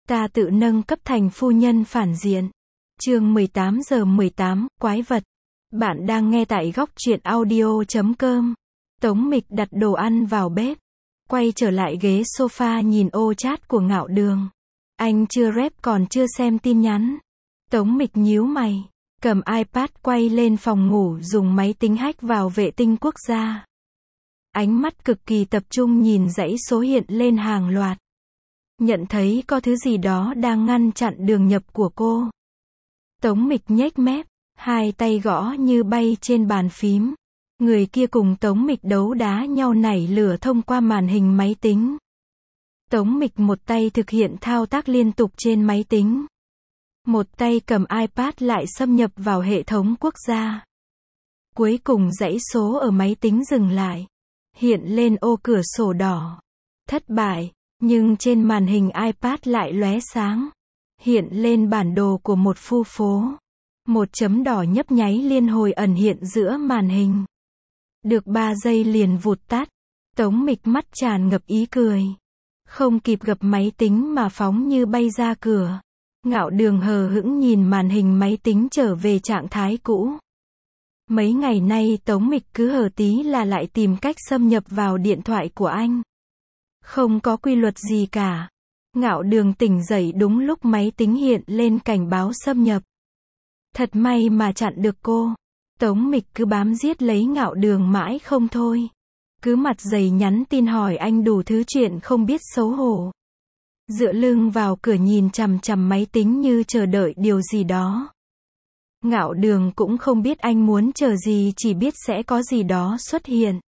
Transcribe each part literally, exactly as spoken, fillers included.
Ta tự nâng cấp thành phu nhân phản diện. Chương mười tám giờ mười tám, quái vật. Bạn đang nghe tại góc truyện audio chấm com. Tống Mịch đặt đồ ăn vào bếp. Quay trở lại ghế sofa nhìn ô chat của Ngạo Đường. Anh chưa rep còn chưa xem tin nhắn. Tống Mịch nhíu mày. Cầm iPad quay lên phòng ngủ dùng máy tính hack vào vệ tinh quốc gia. Ánh mắt cực kỳ tập trung nhìn dãy số hiện lên hàng loạt. Nhận thấy có thứ gì đó đang ngăn chặn đường nhập của cô. Tống Mịch nhếch mép, hai tay gõ như bay trên bàn phím. Người kia cùng Tống Mịch đấu đá nhau nảy lửa thông qua màn hình máy tính. Tống Mịch một tay thực hiện thao tác liên tục trên máy tính. Một tay cầm iPad lại xâm nhập vào hệ thống quốc gia. Cuối cùng dãy số ở máy tính dừng lại. Hiện lên ô cửa sổ đỏ. Thất bại, nhưng trên màn hình iPad lại lóe sáng. Hiện lên bản đồ của một khu phố. Một chấm đỏ nhấp nháy liên hồi ẩn hiện giữa màn hình. Được ba giây liền vụt tắt. Tống Mịch mắt tràn ngập ý cười. Không kịp gập máy tính mà phóng như bay ra cửa. Ngạo Đường hờ hững nhìn màn hình máy tính trở về trạng thái cũ. Mấy ngày nay Tống Mịch cứ hở tí là lại tìm cách xâm nhập vào điện thoại của anh. Không có quy luật gì cả. Ngạo Đường tỉnh dậy đúng lúc máy tính hiện lên cảnh báo xâm nhập. Thật may mà chặn được cô. Tống Mịch cứ bám giết lấy Ngạo Đường mãi không thôi. Cứ mặt dày nhắn tin hỏi anh đủ thứ chuyện không biết xấu hổ. Dựa lưng vào cửa nhìn chằm chằm máy tính như chờ đợi điều gì đó. Ngạo Đường cũng không biết anh muốn chờ gì, chỉ biết sẽ có gì đó xuất hiện.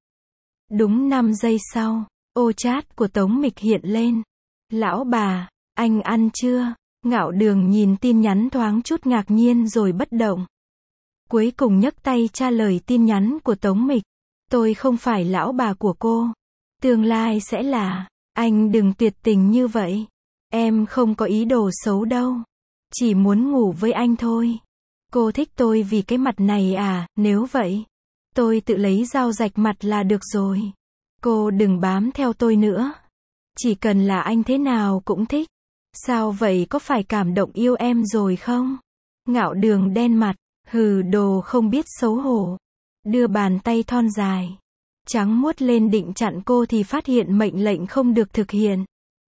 Đúng năm giây sau, ô chat của Tống Mịch hiện lên. Lão bà, anh ăn chưa? Ngạo Đường nhìn tin nhắn thoáng chút ngạc nhiên rồi bất động. Cuối cùng nhấc tay trả lời tin nhắn của Tống Mịch. Tôi không phải lão bà của cô. Tương lai sẽ là. Anh đừng tuyệt tình như vậy. Em không có ý đồ xấu đâu. Chỉ muốn ngủ với anh thôi. Cô thích tôi vì cái mặt này à? Nếu vậy, tôi tự lấy dao rạch mặt là được rồi. Cô đừng bám theo tôi nữa. Chỉ cần là anh thế nào cũng thích. Sao vậy, có phải cảm động yêu em rồi không? Ngạo Đường đen mặt. Hừ, đồ không biết xấu hổ. Đưa bàn tay thon dài trắng muốt lên định chặn cô thì phát hiện mệnh lệnh không được thực hiện.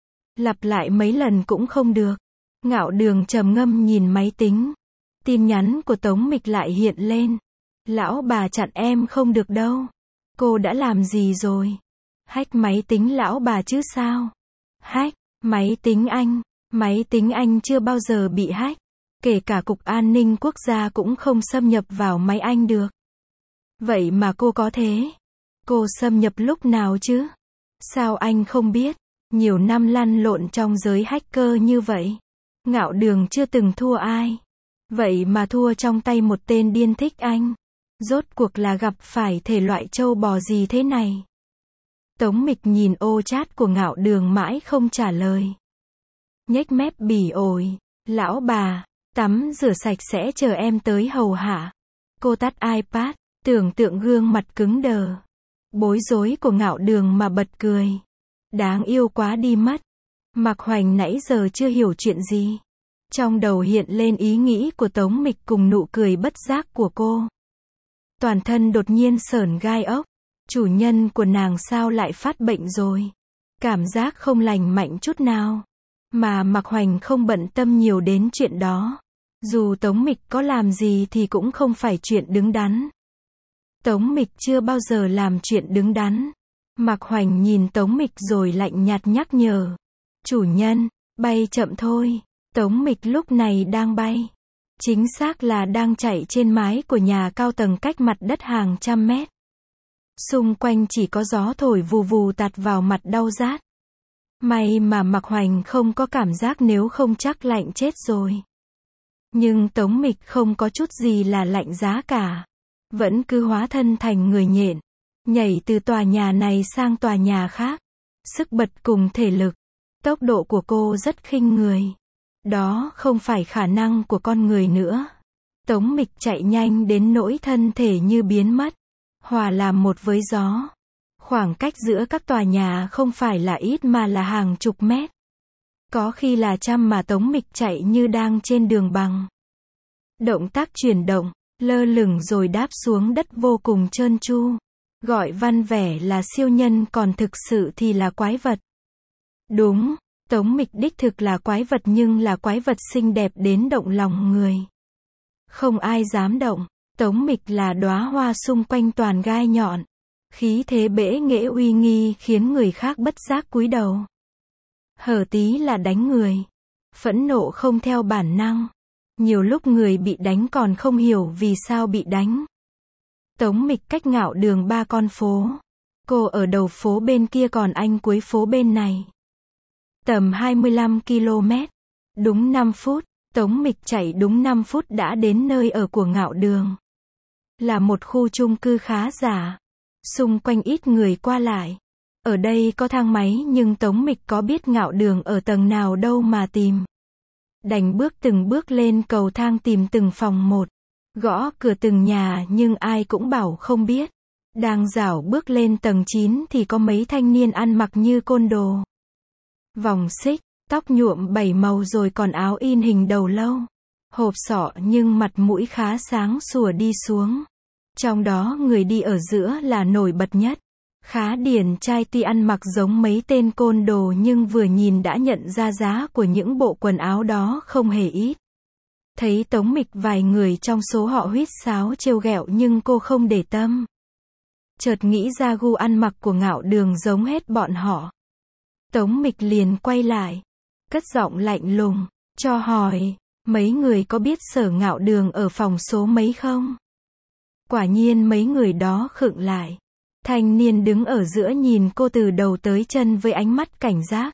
Lặp lại mấy lần cũng không được. Ngạo Đường trầm ngâm nhìn máy tính. Tin nhắn của Tống Mịch lại hiện lên. Lão bà chặn em không được đâu. Cô đã làm gì rồi? Hack máy tính lão bà chứ sao? Hack máy tính anh. Máy tính anh chưa bao giờ bị hack. Kể cả Cục An ninh Quốc gia cũng không xâm nhập vào máy anh được. Vậy mà cô có thế. Cô xâm nhập lúc nào chứ? Sao anh không biết? Nhiều năm lăn lộn trong giới hacker như vậy. Ngạo Đường chưa từng thua ai. Vậy mà thua trong tay một tên điên thích anh. Rốt cuộc là gặp phải thể loại trâu bò gì thế này? Tống Mịch nhìn ô chat của Ngạo Đường mãi không trả lời. Nhếch mép bỉ ổi. Lão bà, tắm rửa sạch sẽ chờ em tới hầu hạ. Cô tắt iPad, tưởng tượng gương mặt cứng đờ. Bối rối của Ngạo Đường mà bật cười. Đáng yêu quá đi mất. Mạc Hoành nãy giờ chưa hiểu chuyện gì. Trong đầu hiện lên ý nghĩ của Tống Mịch cùng nụ cười bất giác của cô. Toàn thân đột nhiên sởn gai ốc. Chủ nhân của nàng sao lại phát bệnh rồi? Cảm giác không lành mạnh chút nào. Mà Mạc Hoành không bận tâm nhiều đến chuyện đó. Dù Tống Mịch có làm gì thì cũng không phải chuyện đứng đắn. Tống Mịch chưa bao giờ làm chuyện đứng đắn. Mạc Hoành nhìn Tống Mịch rồi lạnh nhạt nhắc nhở. Chủ nhân, bay chậm thôi. Tống Mịch lúc này đang bay. Chính xác là đang chạy trên mái của nhà cao tầng cách mặt đất hàng trăm mét. Xung quanh chỉ có gió thổi vù vù tạt vào mặt đau rát. May mà Mạc Hoành không có cảm giác, nếu không chắc lạnh chết rồi. Nhưng Tống Mịch không có chút gì là lạnh giá cả. Vẫn cứ hóa thân thành người nhện. Nhảy từ tòa nhà này sang tòa nhà khác. Sức bật cùng thể lực. Tốc độ của cô rất khinh người. Đó không phải khả năng của con người nữa. Tống Mịch chạy nhanh đến nỗi thân thể như biến mất. Hòa làm một với gió. Khoảng cách giữa các tòa nhà không phải là ít mà là hàng chục mét. Có khi là trăm mà Tống Mịch chạy như đang trên đường bằng. Động tác chuyển động, lơ lửng rồi đáp xuống đất vô cùng trơn tru. Gọi văn vẻ là siêu nhân còn thực sự thì là quái vật. Đúng, Tống Mịch đích thực là quái vật nhưng là quái vật xinh đẹp đến động lòng người. Không ai dám động, Tống Mịch là đóa hoa xung quanh toàn gai nhọn. Khí thế bẽ nghễ uy nghi khiến người khác bất giác cúi đầu. Hở tí là đánh người. Phẫn nộ không theo bản năng. Nhiều lúc người bị đánh còn không hiểu vì sao bị đánh. Tống Mịch cách Ngạo Đường ba con phố. Cô ở đầu phố bên kia còn anh cuối phố bên này. Tầm hai mươi lăm ki lô mét. Đúng năm phút, Tống Mịch chạy đúng năm phút đã đến nơi ở của Ngạo Đường. Là một khu chung cư khá giả. Xung quanh ít người qua lại. Ở đây có thang máy nhưng Tống Mịch có biết Ngạo Đường ở tầng nào đâu mà tìm. Đành bước từng bước lên cầu thang tìm từng phòng một. Gõ cửa từng nhà nhưng ai cũng bảo không biết. Đang dảo bước lên tầng chín thì có mấy thanh niên ăn mặc như côn đồ. Vòng xích, tóc nhuộm bảy màu rồi còn áo in hình đầu lâu. Hộp sọ nhưng mặt mũi khá sáng sủa đi xuống. Trong đó người đi ở giữa là nổi bật nhất. Khá điển trai tuy ăn mặc giống mấy tên côn đồ nhưng vừa nhìn đã nhận ra giá của những bộ quần áo đó không hề ít. Thấy Tống Mịch vài người trong số họ huýt sáo trêu ghẹo nhưng cô không để tâm. Chợt nghĩ ra gu ăn mặc của Ngạo Đường giống hết bọn họ. Tống Mịch liền quay lại. Cất giọng lạnh lùng, cho hỏi, mấy người có biết Sở Ngạo Đường ở phòng số mấy không? Quả nhiên mấy người đó khựng lại. Thanh niên đứng ở giữa nhìn cô từ đầu tới chân với ánh mắt cảnh giác.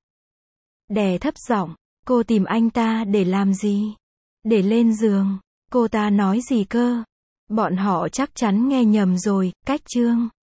Đè thấp giọng, cô tìm anh ta để làm gì? Để lên giường. Cô ta nói gì cơ? Bọn họ chắc chắn nghe nhầm rồi, cách chương.